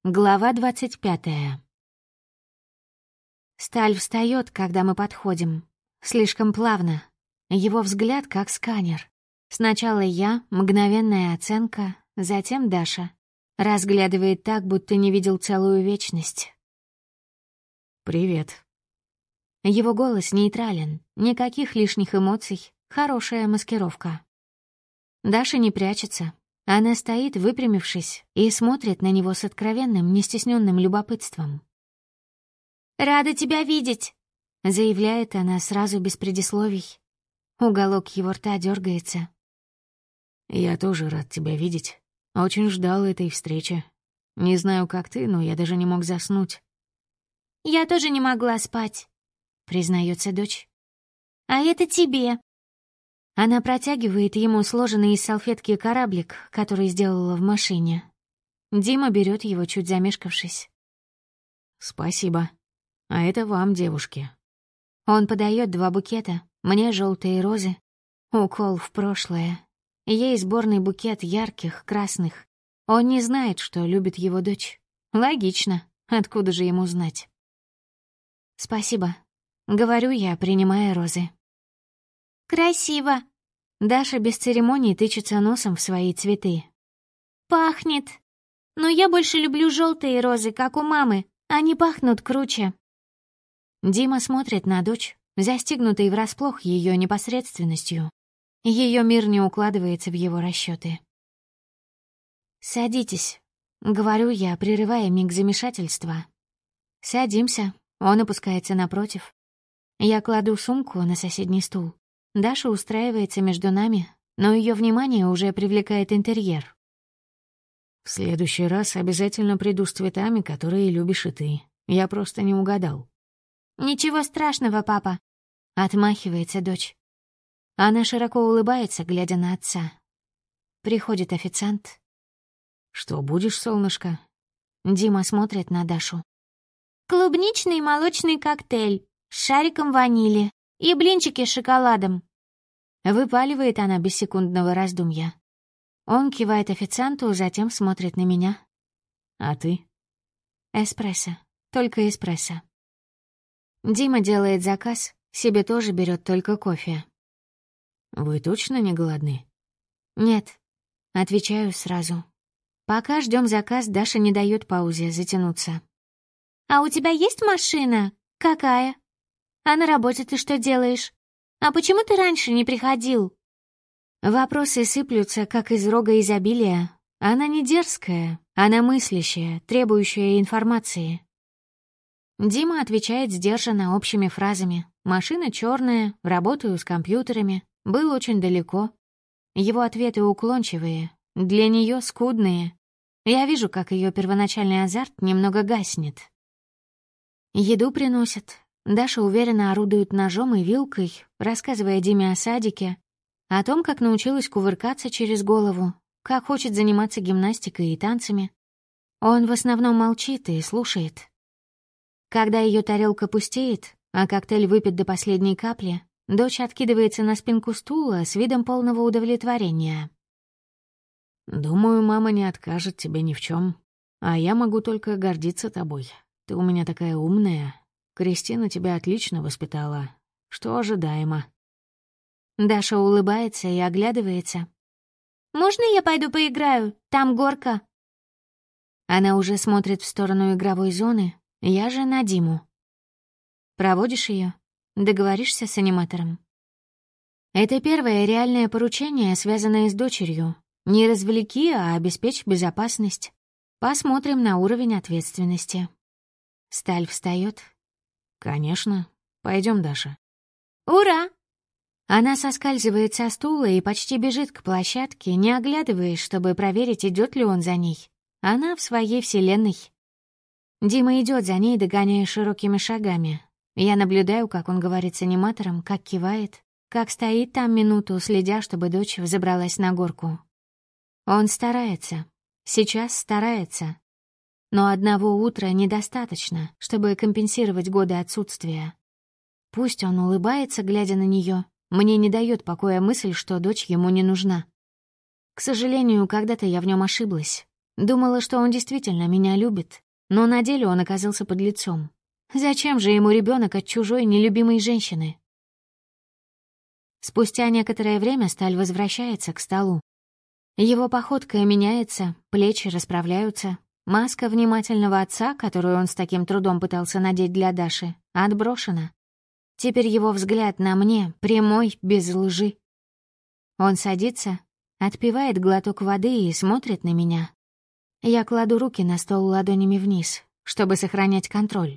Глава 25. Сталь встает, когда мы подходим. Слишком плавно. Его взгляд как сканер. Сначала я, мгновенная оценка, затем Даша. Разглядывает так, будто не видел целую вечность. «Привет». Его голос нейтрален, никаких лишних эмоций, хорошая маскировка. Даша не прячется. Она стоит, выпрямившись, и смотрит на него с откровенным, нестесненным любопытством. «Рада тебя видеть», — заявляет она сразу без предисловий. Уголок его рта дергается. «Я тоже рад тебя видеть. Очень ждал этой встречи. Не знаю, как ты, но я даже не мог заснуть». «Я тоже не могла спать», — признается дочь. «А это тебе». Она протягивает ему сложенный из салфетки кораблик, который сделала в машине. Дима берет его, чуть замешкавшись. «Спасибо. А это вам, девушки». Он подает 2 букета, мне желтые розы. Укол в прошлое. Ей сборный букет ярких, красных. Он не знает, что любит его дочь. Логично. Откуда же ему знать? «Спасибо», — говорю я, принимая розы. «Красиво!» Даша без церемоний тычется носом в свои цветы. «Пахнет! Но я больше люблю желтые розы, как у мамы. Они пахнут круче». Дима смотрит на дочь, застигнутый врасплох ее непосредственностью. Ее мир не укладывается в его расчеты. «Садитесь», — говорю я, прерывая миг замешательства. Садимся, он опускается напротив. Я кладу сумку на соседний стул. Даша устраивается между нами, но ее внимание уже привлекает интерьер. «В следующий раз обязательно приду с цветами, которые любишь и ты. Я просто не угадал». «Ничего страшного, папа», — отмахивается дочь. Она широко улыбается, глядя на отца. Приходит официант. «Что будешь, солнышко?» Дима смотрит на Дашу. «Клубничный и молочный коктейль с шариком ванили и блинчики с шоколадом». Выпаливает она без секундного раздумья. Он кивает официанту, затем смотрит на меня. «А ты?» «Эспрессо. Только эспрессо». Дима делает заказ, себе тоже берет только кофе. «Вы точно не голодны?» «Нет», — отвечаю сразу. Пока ждем заказ, Даша не дает паузе затянуться. «А у тебя есть машина? Какая? А на работе ты что делаешь? А почему ты раньше не приходил?» Вопросы сыплются, как из рога изобилия. Она не дерзкая, она мыслящая, требующая информации. Дима отвечает сдержанно общими фразами. «Машина черная, работаю с компьютерами, был очень далеко». Его ответы уклончивые, для нее скудные. Я вижу, как ее первоначальный азарт немного гаснет. Еду приносят. Даша уверенно орудует ножом и вилкой, рассказывая Диме о садике, о том, как научилась кувыркаться через голову, как хочет заниматься гимнастикой и танцами. Он в основном молчит и слушает. Когда ее тарелка пустеет, а коктейль выпит до последней капли, дочь откидывается на спинку стула с видом полного удовлетворения. «Думаю, мама не откажет тебе ни в чем, а я могу только гордиться тобой. Ты у меня такая умная. Кристина тебя отлично воспитала. Что ожидаемо». Даша улыбается и оглядывается. «Можно я пойду поиграю? Там горка». Она уже смотрит в сторону игровой зоны, я же на Диму. «Проводишь ее? Договоришься с аниматором?» Это первое реальное поручение, связанное с дочерью. Не развлеки, а обеспечь безопасность. Посмотрим на уровень ответственности. Сталь встает. «Конечно. Пойдем, Даша». «Ура!» Она соскальзывает со стула и почти бежит к площадке, не оглядываясь, чтобы проверить, идет ли он за ней. Она в своей вселенной. Дима идет за ней, догоняя широкими шагами. Я наблюдаю, как он говорит с аниматором, как кивает, как стоит там минуту, следя, чтобы дочь взобралась на горку. Он старается. Сейчас старается. Но одного утра недостаточно, чтобы компенсировать годы отсутствия. Пусть он улыбается, глядя на нее, мне не дает покоя мысль, что дочь ему не нужна. К сожалению, когда-то я в нем ошиблась. Думала, что он действительно меня любит, но на деле он оказался подлецом. Зачем же ему ребенок от чужой нелюбимой женщины? Спустя некоторое время Сталь возвращается к столу. Его походка меняется, плечи расправляются. Маска внимательного отца, которую он с таким трудом пытался надеть для Даши, отброшена. Теперь его взгляд на мне прямой, без лжи. Он садится, отпивает глоток воды и смотрит на меня. Я кладу руки на стол ладонями вниз, чтобы сохранять контроль.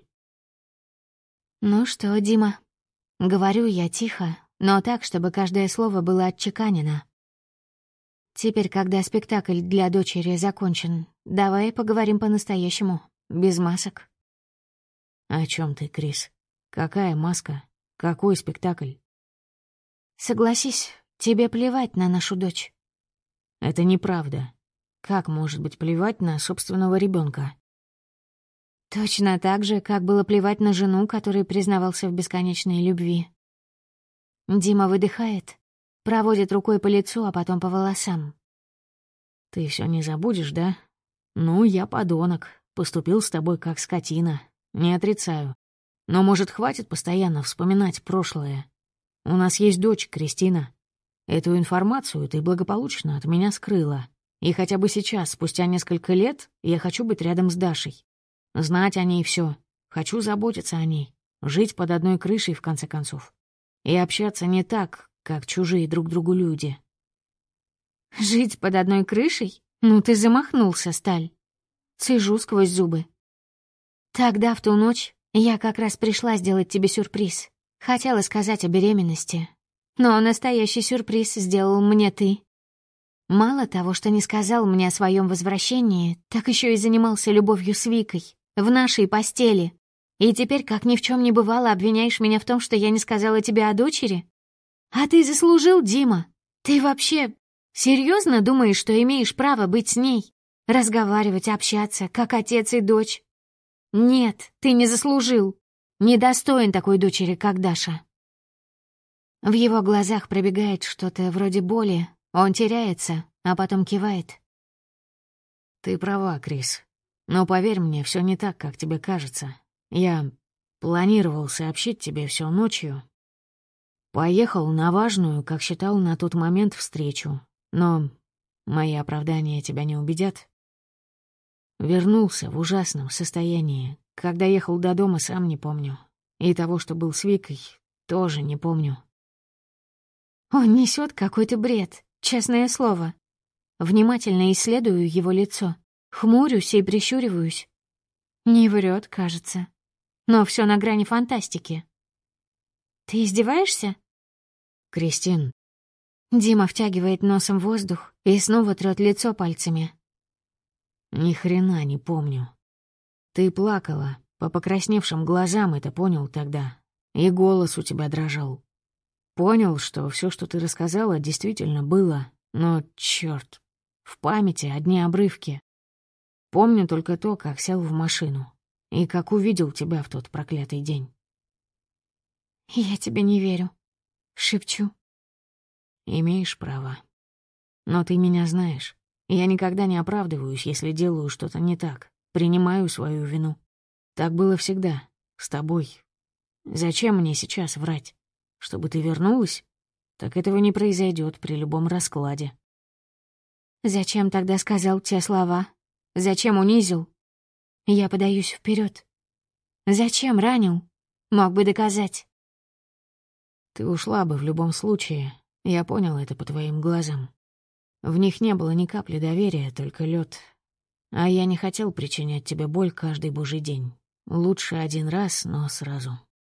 «Ну что, Дима?» — говорю я тихо, но так, чтобы каждое слово было отчеканено. «Теперь, когда спектакль для дочери закончен, давай поговорим по-настоящему, без масок». «О чем ты, Крис? Какая маска? Какой спектакль?» «Согласись, тебе плевать на нашу дочь». «Это неправда. Как может быть плевать на собственного ребенка? Точно так же, как было плевать на жену, который признавался в бесконечной любви». Дима выдыхает, проводит рукой по лицу, а потом по волосам. «Ты все не забудешь, да? Ну, я подонок, поступил с тобой как скотина, не отрицаю. Но, может, хватит постоянно вспоминать прошлое? У нас есть дочь, Кристина. Эту информацию ты благополучно от меня скрыла. И хотя бы сейчас, спустя несколько лет, я хочу быть рядом с Дашей. Знать о ней все. Хочу заботиться о ней. Жить под одной крышей, в конце концов. И общаться не так, как чужие друг другу люди». «Жить под одной крышей? Ну ты замахнулся, Сталь». Цежу сквозь зубы. «Тогда, в ту ночь, я как раз пришла сделать тебе сюрприз. Хотела сказать о беременности. Но настоящий сюрприз сделал мне ты. Мало того, что не сказал мне о своем возвращении, так еще и занимался любовью с Викой, в нашей постели. И теперь, как ни в чем не бывало, обвиняешь меня в том, что я не сказала тебе о дочери? А ты заслужил, Дима. Ты вообще серьезно думаешь, что имеешь право быть с ней? Разговаривать, общаться, как отец и дочь? Нет, ты не заслужил. Недостоин такой дочери, как Даша». В его глазах пробегает что-то вроде боли. Он теряется, а потом кивает. «Ты права, Крис. Но поверь мне, все не так, как тебе кажется. Я планировал сообщить тебе все ночью. Поехал на важную, как считал на тот момент, встречу. Но мои оправдания тебя не убедят. Вернулся в ужасном состоянии. Когда ехал до дома, сам не помню. И того, что был с Викой, тоже не помню». Он несет какой-то бред, честное слово. Внимательно исследую его лицо, хмурюсь и прищуриваюсь. Не врет, кажется. Но все на грани фантастики. «Ты издеваешься?» «Кристин». Дима втягивает носом воздух и снова трёт лицо пальцами. «Ни хрена не помню. Ты плакала, по покрасневшим глазам это понял тогда. И голос у тебя дрожал. Понял, что все, что ты рассказала, действительно было, но, чёрт, в памяти одни обрывки. Помню только то, как сел в машину и как увидел тебя в тот проклятый день». «Я тебе не верю», — шепчу. «Имеешь право. Но ты меня знаешь. Я никогда не оправдываюсь, если делаю что-то не так. Принимаю свою вину. Так было всегда. С тобой. Зачем мне сейчас врать? Чтобы ты вернулась? Так этого не произойдет при любом раскладе». «Зачем тогда сказал те слова? Зачем унизил? Я подаюсь вперед. Зачем ранил? Мог бы доказать». Ты ушла бы в любом случае. Я понял это по твоим глазам. В них не было ни капли доверия, только лед. А я не хотел причинять тебе боль каждый божий день. Лучше один раз, но сразу.